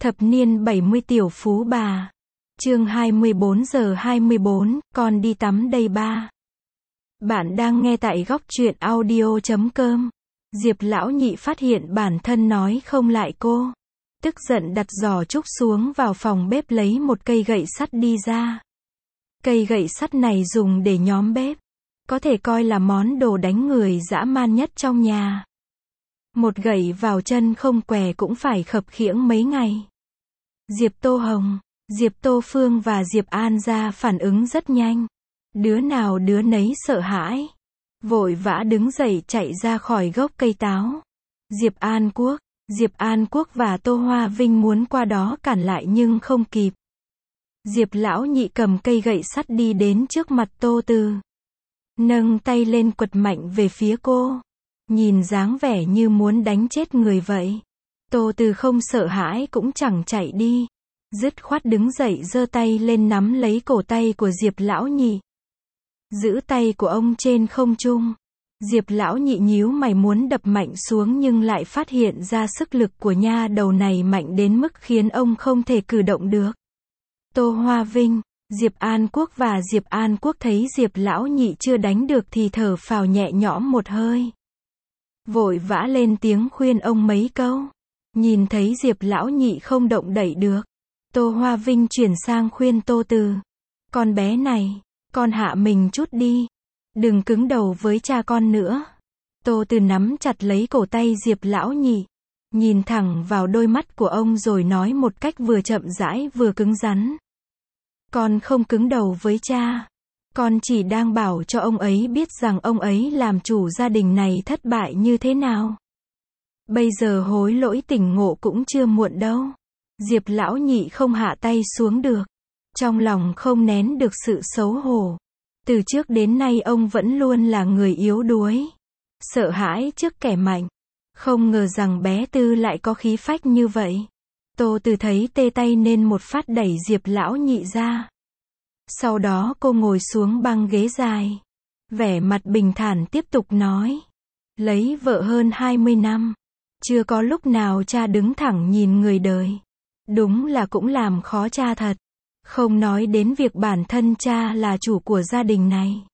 Thập niên 70 tiểu phú bà. Chương 24:24, con đi tắm đây ba. Bạn đang nghe tại góc truyện audio.com. Diệp lão nhị phát hiện bản thân nói không lại cô. Tức giận đặt giỏ trúc xuống vào phòng bếp lấy một cây gậy sắt đi ra. Cây gậy sắt này dùng để nhóm bếp. Có thể coi là món đồ đánh người dã man nhất trong nhà. Một gậy vào chân không què cũng phải khập khiễng mấy ngày. Diệp Tô Hồng, Diệp Tô Phương và Diệp An gia phản ứng rất nhanh. Đứa nào đứa nấy sợ hãi. Vội vã đứng dậy chạy ra khỏi gốc cây táo. Diệp An Quốc và Tô Hoa Vinh muốn qua đó cản lại nhưng không kịp. Diệp lão nhị cầm cây gậy sắt đi đến trước mặt Tô Từ. Nâng tay lên quật mạnh về phía cô. Nhìn dáng vẻ như muốn đánh chết người vậy. Tô Từ không sợ hãi cũng chẳng chạy đi. Dứt khoát đứng dậy giơ tay lên nắm lấy cổ tay của Diệp lão nhị. Giữ tay của ông trên không trung. Diệp lão nhị nhíu mày muốn đập mạnh xuống nhưng lại phát hiện ra sức lực của nha đầu này mạnh đến mức khiến ông không thể cử động được. Tô Hoa Vinh, Diệp An Quốc và Diệp An Quốc thấy Diệp lão nhị chưa đánh được thì thở phào nhẹ nhõm một hơi. Vội vã lên tiếng khuyên ông mấy câu. Nhìn thấy Diệp lão nhị không động đậy được. Tô Hoa Vinh chuyển sang khuyên Tô Từ. Con bé này, con hạ mình chút đi. Đừng cứng đầu với cha con nữa. Tô Từ nắm chặt lấy cổ tay Diệp lão nhị. Nhìn thẳng vào đôi mắt của ông rồi nói một cách vừa chậm rãi vừa cứng rắn. Con không cứng đầu với cha. Con chỉ đang bảo cho ông ấy biết rằng ông ấy làm chủ gia đình này thất bại như thế nào. Bây giờ hối lỗi tỉnh ngộ cũng chưa muộn đâu. Diệp lão nhị không hạ tay xuống được. Trong lòng không nén được sự xấu hổ. Từ trước đến nay ông vẫn luôn là người yếu đuối. Sợ hãi trước kẻ mạnh. Không ngờ rằng bé Tư lại có khí phách như vậy. Tô Từ thấy tê tay nên một phát đẩy Diệp lão nhị ra. Sau đó cô ngồi xuống băng ghế dài. Vẻ mặt bình thản tiếp tục nói. Lấy vợ hơn 20 năm. Chưa có lúc nào cha đứng thẳng nhìn người đời. Đúng là cũng làm khó cha thật. Không nói đến việc bản thân cha là chủ của gia đình này.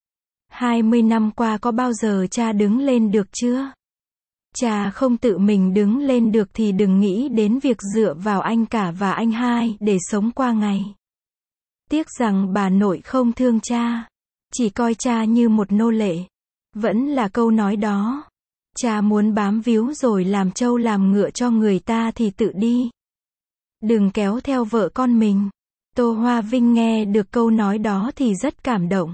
20 năm qua có bao giờ cha đứng lên được chưa? Cha không tự mình đứng lên được thì đừng nghĩ đến việc dựa vào anh cả và anh hai để sống qua ngày. Tiếc rằng bà nội không thương cha. Chỉ coi cha như một nô lệ. Vẫn là câu nói đó. Cha muốn bám víu rồi làm trâu làm ngựa cho người ta thì tự đi. Đừng kéo theo vợ con mình. Tô Hoa Vinh nghe được câu nói đó thì rất cảm động.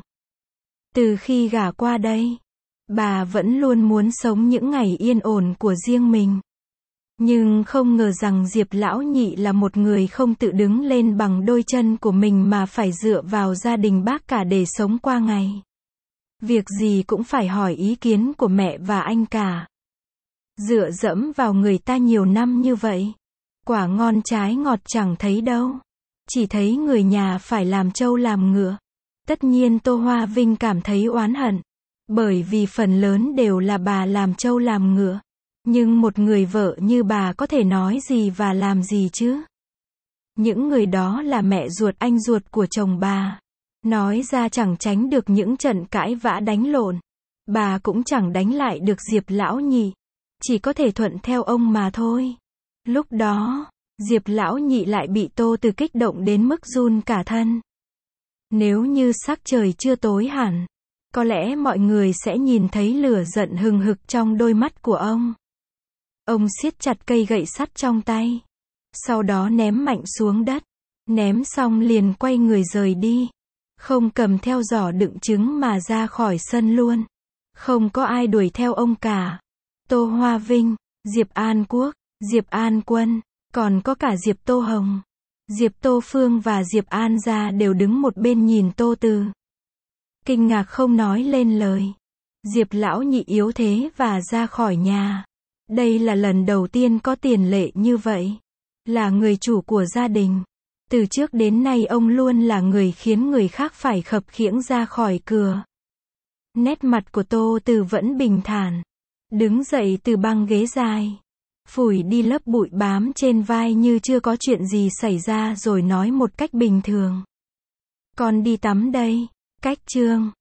Từ khi gả qua đây, bà vẫn luôn muốn sống những ngày yên ổn của riêng mình. Nhưng không ngờ rằng Diệp lão nhị là một người không tự đứng lên bằng đôi chân của mình mà phải dựa vào gia đình bác cả để sống qua ngày. Việc gì cũng phải hỏi ý kiến của mẹ và anh cả. Dựa dẫm vào người ta nhiều năm như vậy. Quả ngon trái ngọt chẳng thấy đâu. Chỉ thấy người nhà phải làm trâu làm ngựa. Tất nhiên Tô Hoa Vinh cảm thấy oán hận. Bởi vì phần lớn đều là bà làm trâu làm ngựa. Nhưng một người vợ như bà có thể nói gì và làm gì chứ? Những người đó là mẹ ruột anh ruột của chồng bà. Nói ra chẳng tránh được những trận cãi vã đánh lộn. Bà cũng chẳng đánh lại được Diệp lão nhị. Chỉ có thể thuận theo ông mà thôi. Lúc đó, Diệp lão nhị lại bị Tô Từ kích động đến mức run cả thân. Nếu như sắc trời chưa tối hẳn, có lẽ mọi người sẽ nhìn thấy lửa giận hừng hực trong đôi mắt của ông. Ông siết chặt cây gậy sắt trong tay. Sau đó ném mạnh xuống đất. Ném xong liền quay người rời đi. Không cầm theo giỏ đựng trứng mà ra khỏi sân luôn. Không có ai đuổi theo ông cả. Tô Hoa Vinh, Diệp An Quốc, Diệp An Quân, còn có cả Diệp Tô Hồng, Diệp Tô Phương và Diệp An gia đều đứng một bên nhìn Tô Từ. Kinh ngạc không nói lên lời. Diệp lão nhị yếu thế và ra khỏi nhà. Đây là lần đầu tiên có tiền lệ như vậy. Là người chủ của gia đình. Từ trước đến nay ông luôn là người khiến người khác phải khập khiễng ra khỏi cửa. Nét mặt của Tô Từ vẫn bình thản. Đứng dậy từ băng ghế dài. phủi đi lớp bụi bám trên vai như chưa có chuyện gì xảy ra rồi nói một cách bình thường. Con đi tắm đây. Cách chương